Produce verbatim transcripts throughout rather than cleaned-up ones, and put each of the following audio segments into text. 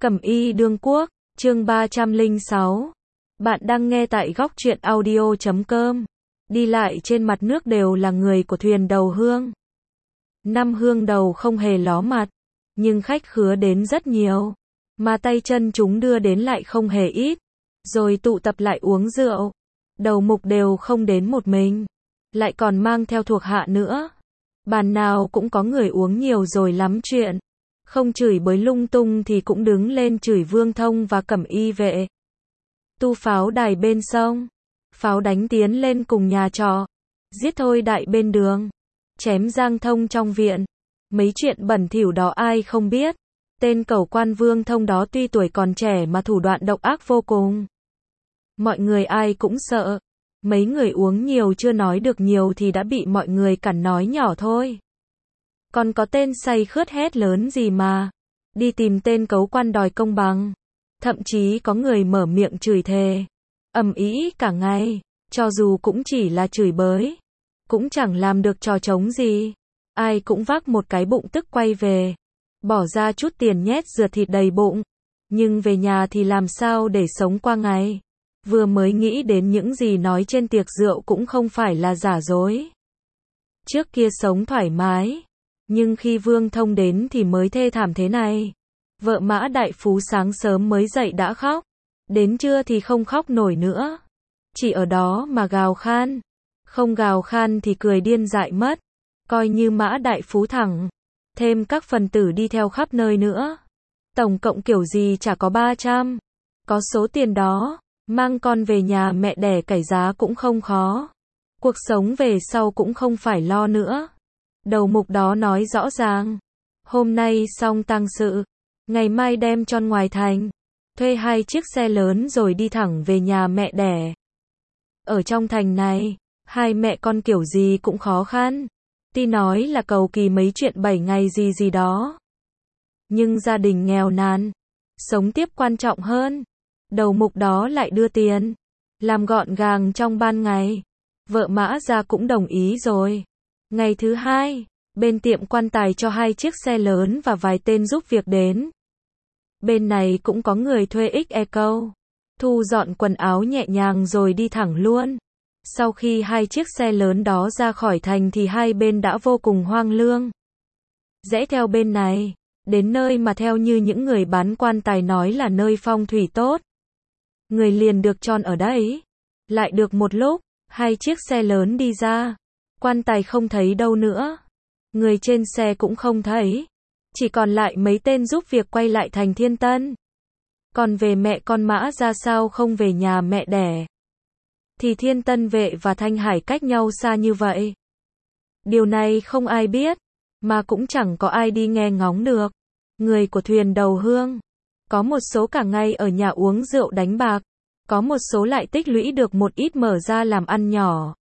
Cẩm y đương quốc, chương ba trăm lẻ sáu. Bạn đang nghe tại góc truyện audio chấm com. Đi lại trên mặt nước đều là người của thuyền đầu hương. Năm hương đầu không hề ló mặt, nhưng khách khứa đến rất nhiều, mà tay chân chúng đưa đến lại không hề ít, rồi tụ tập lại uống rượu. Đầu mục đều không đến một mình, lại còn mang theo thuộc hạ nữa. Bàn nào cũng có người uống nhiều rồi lắm chuyện, không chửi bới lung tung thì cũng đứng lên chửi Vương Thông và Cẩm y vệ. Tu pháo đài bên sông, pháo đánh tiến lên cùng nhà trọ, giết thôi đại bên đường, chém Giang Thông trong viện. Mấy chuyện bẩn thỉu đó ai không biết. Tên cẩu quan Vương Thông đó tuy tuổi còn trẻ mà thủ đoạn độc ác vô cùng. Mọi người ai cũng sợ. Mấy người uống nhiều chưa nói được nhiều thì đã bị mọi người cản nói nhỏ thôi. Còn có tên say khướt hét lớn gì mà đi tìm tên cấu quan đòi công bằng. Thậm chí có người mở miệng chửi thề ầm ĩ cả ngày, cho dù cũng chỉ là chửi bới, cũng chẳng làm được trò trống gì. Ai cũng vác một cái bụng tức quay về, bỏ ra chút tiền nhét rượt thịt đầy bụng, nhưng về nhà thì làm sao để sống qua ngày. Vừa mới nghĩ đến những gì nói trên tiệc rượu cũng không phải là giả dối. Trước kia sống thoải mái, nhưng khi Vương Thông đến thì mới thê thảm thế này. Vợ Mã Đại Phú sáng sớm mới dậy đã khóc, đến trưa thì không khóc nổi nữa, chỉ ở đó mà gào khan. Không gào khan thì cười điên dại mất. Coi như Mã Đại Phú thẳng, thêm các phần tử đi theo khắp nơi nữa, tổng cộng kiểu gì chả có ba trăm. Có số tiền đó, mang con về nhà mẹ đẻ cải giá cũng không khó. Cuộc sống về sau cũng không phải lo nữa. Đầu mục đó nói rõ ràng, hôm nay xong tang sự, ngày mai đem trôn ngoài thành, thuê hai chiếc xe lớn rồi đi thẳng về nhà mẹ đẻ. Ở trong thành này, hai mẹ con kiểu gì cũng khó khăn. Tuy nói là cầu kỳ mấy chuyện bảy ngày gì gì đó, nhưng gia đình nghèo nàn, sống tiếp quan trọng hơn. Đầu mục đó lại đưa tiền, làm gọn gàng trong ban ngày. Vợ Mã ra cũng đồng ý rồi. Ngày thứ hai, bên tiệm quan tài cho hai chiếc xe lớn và vài tên giúp việc đến. Bên này cũng có người thuê ích e câu, thu dọn quần áo nhẹ nhàng rồi đi thẳng luôn. Sau khi hai chiếc xe lớn đó ra khỏi thành thì hai bên đã vô cùng hoang lương. Rẽ theo bên này, đến nơi mà theo như những người bán quan tài nói là nơi phong thủy tốt. Người liền được chôn ở đấy. Lại được một lúc, hai chiếc xe lớn đi ra, quan tài không thấy đâu nữa. Người trên xe cũng không thấy. Chỉ còn lại mấy tên giúp việc quay lại thành Thiên Tân. Còn về mẹ con Mã ra sao không về nhà mẹ đẻ? Thì Thiên Tân vệ và Thanh Hải cách nhau xa như vậy. Điều này không ai biết, mà cũng chẳng có ai đi nghe ngóng được. Người của thuyền đầu hương, có một số cả ngày ở nhà uống rượu đánh bạc, có một số lại tích lũy được một ít mở ra làm ăn nhỏ.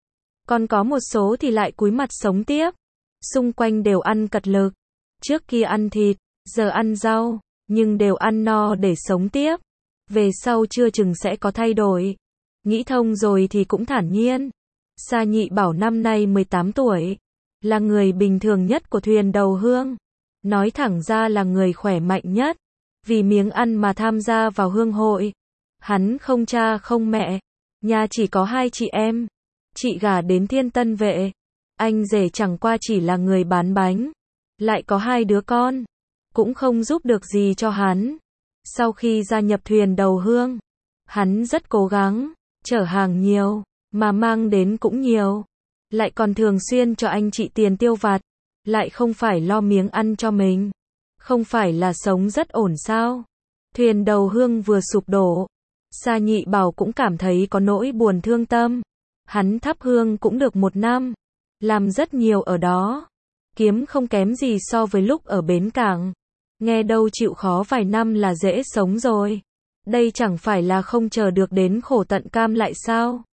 Còn có một số thì lại cúi mặt sống tiếp. Xung quanh đều ăn cật lực. Trước kia ăn thịt, giờ ăn rau, nhưng đều ăn no để sống tiếp. Về sau chưa chừng sẽ có thay đổi. Nghĩ thông rồi thì cũng thản nhiên. Sa Nhị Bảo năm nay mười tám tuổi, là người bình thường nhất của thuyền đầu hương. Nói thẳng ra là người khỏe mạnh nhất. Vì miếng ăn mà tham gia vào hương hội. Hắn không cha không mẹ, nhà chỉ có hai chị em. Chị gả đến Thiên Tân vệ, anh rể chẳng qua chỉ là người bán bánh. Lại có hai đứa con, cũng không giúp được gì cho hắn. Sau khi gia nhập thuyền đầu hương, hắn rất cố gắng, chở hàng nhiều, mà mang đến cũng nhiều. Lại còn thường xuyên cho anh chị tiền tiêu vặt, lại không phải lo miếng ăn cho mình. Không phải là sống rất ổn sao? Thuyền đầu hương vừa sụp đổ, Sa Nhị Bảo cũng cảm thấy có nỗi buồn thương tâm. Hắn thắp hương cũng được một năm, làm rất nhiều ở đó, kiếm không kém gì so với lúc ở bến cảng. Nghe đâu chịu khó vài năm là dễ sống rồi. Đây chẳng phải là không chờ được đến khổ tận cam lại sao?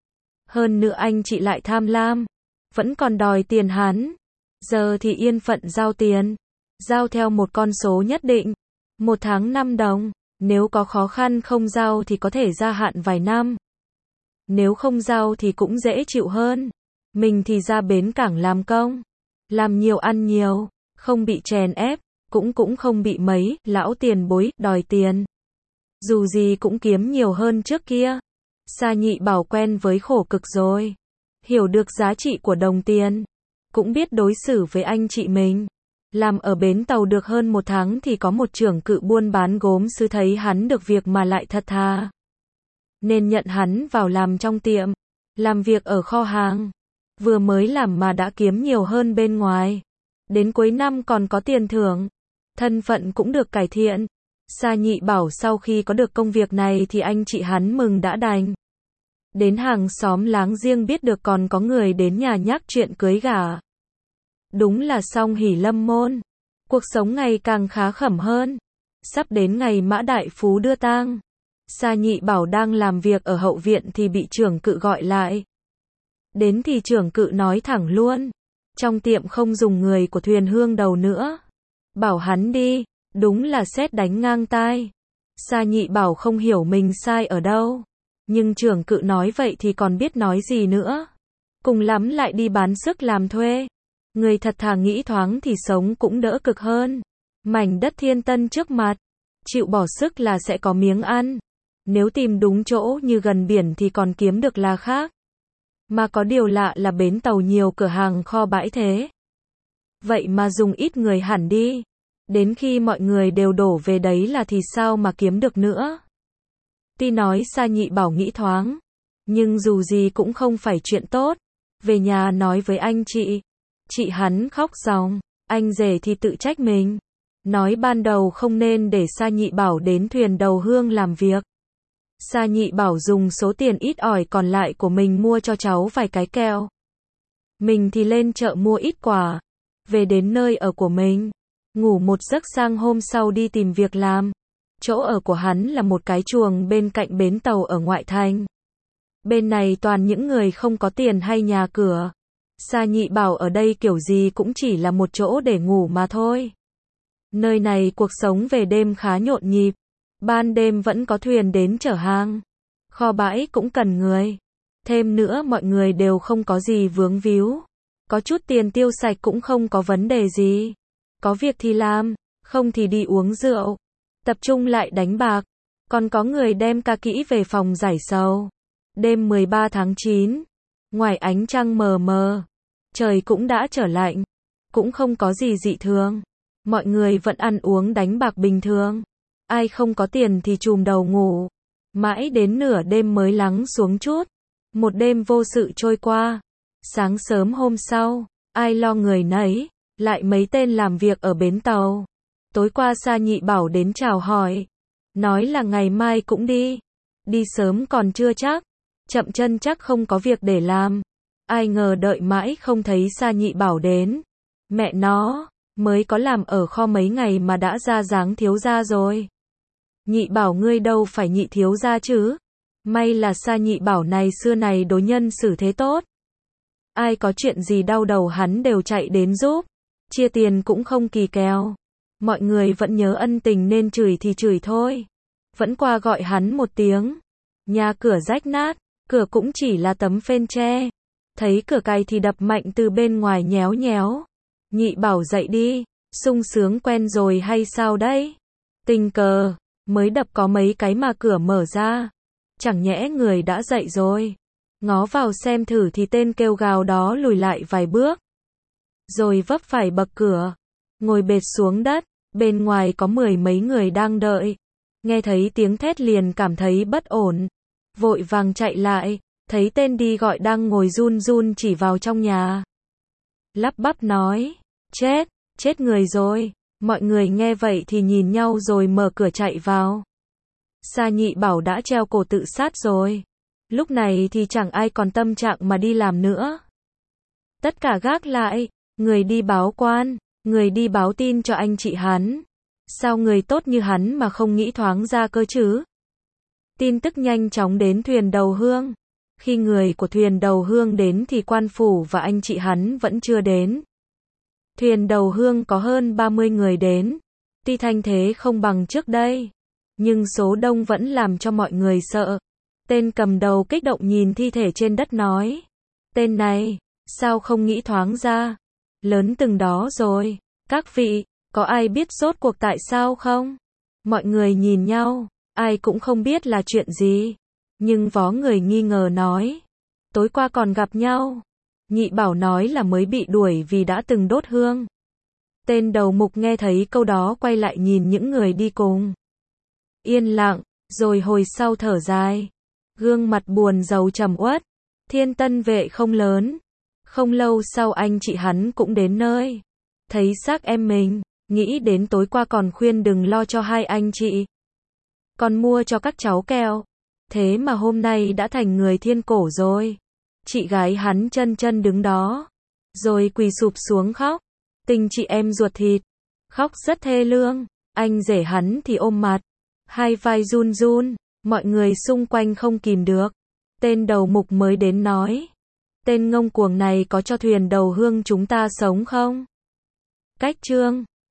Hơn nữa anh chị lại tham lam, vẫn còn đòi tiền hắn. Giờ thì yên phận giao tiền, giao theo một con số nhất định, một tháng năm đồng. Nếu có khó khăn không giao thì có thể gia hạn vài năm. Nếu không giao thì cũng dễ chịu hơn. Mình thì ra bến cảng làm công, làm nhiều ăn nhiều, không bị chèn ép, cũng cũng không bị mấy lão tiền bối đòi tiền. Dù gì cũng kiếm nhiều hơn trước kia. Sa Nhị Bảo quen với khổ cực rồi, hiểu được giá trị của đồng tiền, cũng biết đối xử với anh chị mình. Làm ở bến tàu được hơn một tháng thì có một trưởng cự buôn bán gốm sứ thấy hắn được việc mà lại thật thà, nên nhận hắn vào làm trong tiệm, làm việc ở kho hàng. Vừa mới làm mà đã kiếm nhiều hơn bên ngoài. Đến cuối năm còn có tiền thưởng, thân phận cũng được cải thiện. Sa Nhị Bảo sau khi có được công việc này thì anh chị hắn mừng đã đành. Đến hàng xóm láng giềng biết được còn có người đến nhà nhắc chuyện cưới gả. Đúng là song hỷ lâm môn. Cuộc sống ngày càng khá khẩm hơn. Sắp đến ngày Mã Đại Phú đưa tang. Sa Nhị Bảo đang làm việc ở hậu viện thì bị trưởng cự gọi lại. Đến thì trưởng cự nói thẳng luôn. Trong tiệm không dùng người của thuyền hương đầu nữa. Bảo hắn đi. Đúng là sét đánh ngang tai. Sa Nhị Bảo không hiểu mình sai ở đâu. Nhưng trưởng cự nói vậy thì còn biết nói gì nữa. Cùng lắm lại đi bán sức làm thuê. Người thật thà nghĩ thoáng thì sống cũng đỡ cực hơn. Mảnh đất thiên tân trước mặt. Chịu bỏ sức là sẽ có miếng ăn. Nếu tìm đúng chỗ như gần biển thì còn kiếm được là khác. Mà có điều lạ là bến tàu nhiều cửa hàng kho bãi thế. Vậy mà dùng ít người hẳn đi. Đến khi mọi người đều đổ về đấy là thì sao mà kiếm được nữa. Tuy nói Sa Nhị Bảo nghĩ thoáng, nhưng dù gì cũng không phải chuyện tốt. Về nhà nói với anh chị. Chị hắn khóc ròng, anh rể thì tự trách mình. Nói ban đầu không nên để Sa Nhị Bảo đến thuyền đầu hương làm việc. Sa Nhị Bảo dùng số tiền ít ỏi còn lại của mình mua cho cháu vài cái kẹo. Mình thì lên chợ mua ít quà. Về đến nơi ở của mình. Ngủ một giấc sang hôm sau đi tìm việc làm. Chỗ ở của hắn là một cái chuồng bên cạnh bến tàu ở ngoại thành. Bên này toàn những người không có tiền hay nhà cửa. Sa Nhị Bảo ở đây kiểu gì cũng chỉ là một chỗ để ngủ mà thôi. Nơi này cuộc sống về đêm khá nhộn nhịp. Ban đêm vẫn có thuyền đến chở hàng. Kho bãi cũng cần người. Thêm nữa mọi người đều không có gì vướng víu. Có chút tiền tiêu sạch cũng không có vấn đề gì. Có việc thì làm, không thì đi uống rượu. Tập trung lại đánh bạc. Còn có người đem ca kỹ về phòng giải sầu. Đêm mười ba tháng chín. Ngoài ánh trăng mờ mờ. Trời cũng đã trở lạnh. Cũng không có gì dị thường. Mọi người vẫn ăn uống đánh bạc bình thường. Ai không có tiền thì chùm đầu ngủ. Mãi đến nửa đêm mới lắng xuống chút. Một đêm vô sự trôi qua. Sáng sớm hôm sau, ai lo người nấy. Lại mấy tên làm việc ở bến tàu. Tối qua Sa Nhị Bảo đến chào hỏi. Nói là ngày mai cũng đi. Đi sớm còn chưa chắc. Chậm chân chắc không có việc để làm. Ai ngờ đợi mãi không thấy Sa Nhị Bảo đến. Mẹ nó, mới có làm ở kho mấy ngày mà đã ra dáng thiếu gia rồi. Nhị Bảo ngươi đâu phải nhị thiếu gia chứ. May là Sa Nhị Bảo này xưa này đối nhân xử thế tốt. Ai có chuyện gì đau đầu hắn đều chạy đến giúp. Chia tiền cũng không kỳ kèo. Mọi người vẫn nhớ ân tình nên chửi thì chửi thôi. Vẫn qua gọi hắn một tiếng. Nhà cửa rách nát, cửa cũng chỉ là tấm phên tre. Thấy cửa cày thì đập mạnh từ bên ngoài nhéo nhéo. Nhị Bảo dậy đi, sung sướng quen rồi hay sao đấy? Tình cờ, mới đập có mấy cái mà cửa mở ra. Chẳng nhẽ người đã dậy rồi. Ngó vào xem thử thì tên kêu gào đó lùi lại vài bước. Rồi vấp phải bậc cửa. Ngồi bệt xuống đất. Bên ngoài có mười mấy người đang đợi. Nghe thấy tiếng thét liền cảm thấy bất ổn. Vội vàng chạy lại. Thấy tên đi gọi đang ngồi run run chỉ vào trong nhà. Lắp bắp nói. Chết, chết người rồi. Mọi người nghe vậy thì nhìn nhau rồi mở cửa chạy vào. Sa Nhị Bảo đã treo cổ tự sát rồi. Lúc này thì chẳng ai còn tâm trạng mà đi làm nữa. Tất cả gác lại. Người đi báo quan. Người đi báo tin cho anh chị hắn. Sao người tốt như hắn mà không nghĩ thoáng ra cơ chứ? Tin tức nhanh chóng đến thuyền đầu hương. Khi người của thuyền đầu hương đến thì quan phủ và anh chị hắn vẫn chưa đến. Thuyền đầu hương có hơn ba mươi người đến. Tuy thanh thế không bằng trước đây, nhưng số đông vẫn làm cho mọi người sợ. Tên cầm đầu kích động nhìn thi thể trên đất nói. Tên này, sao không nghĩ thoáng ra? Lớn từng đó rồi. Các vị, Có ai biết rốt cuộc tại sao không? Mọi người nhìn nhau, ai cũng không biết là chuyện gì. Nhưng vó người nghi ngờ nói, tối qua còn gặp nhau. Nhị bảo nói là mới bị đuổi vì đã từng đốt hương. Tên đầu mục nghe thấy câu đó quay lại nhìn những người đi cùng. Yên lặng, rồi hồi sau thở dài. Gương mặt buồn rầu trầm uất. Thiên Tân Vệ không lớn. Không lâu sau anh chị hắn cũng đến nơi. Thấy xác em mình, nghĩ đến tối qua còn khuyên đừng lo cho hai anh chị. Còn mua cho các cháu kẹo. Thế mà hôm nay đã thành người thiên cổ rồi. Chị gái hắn chân chân đứng đó. Rồi quỳ sụp xuống khóc. Tình chị em ruột thịt. Khóc rất thê lương. Anh rể hắn thì ôm mặt. Hai vai run run. Mọi người xung quanh không kìm được. Tên đầu mục mới đến nói. Tên ngông cuồng này có cho thuyền đầu hương chúng ta sống không? Cách chương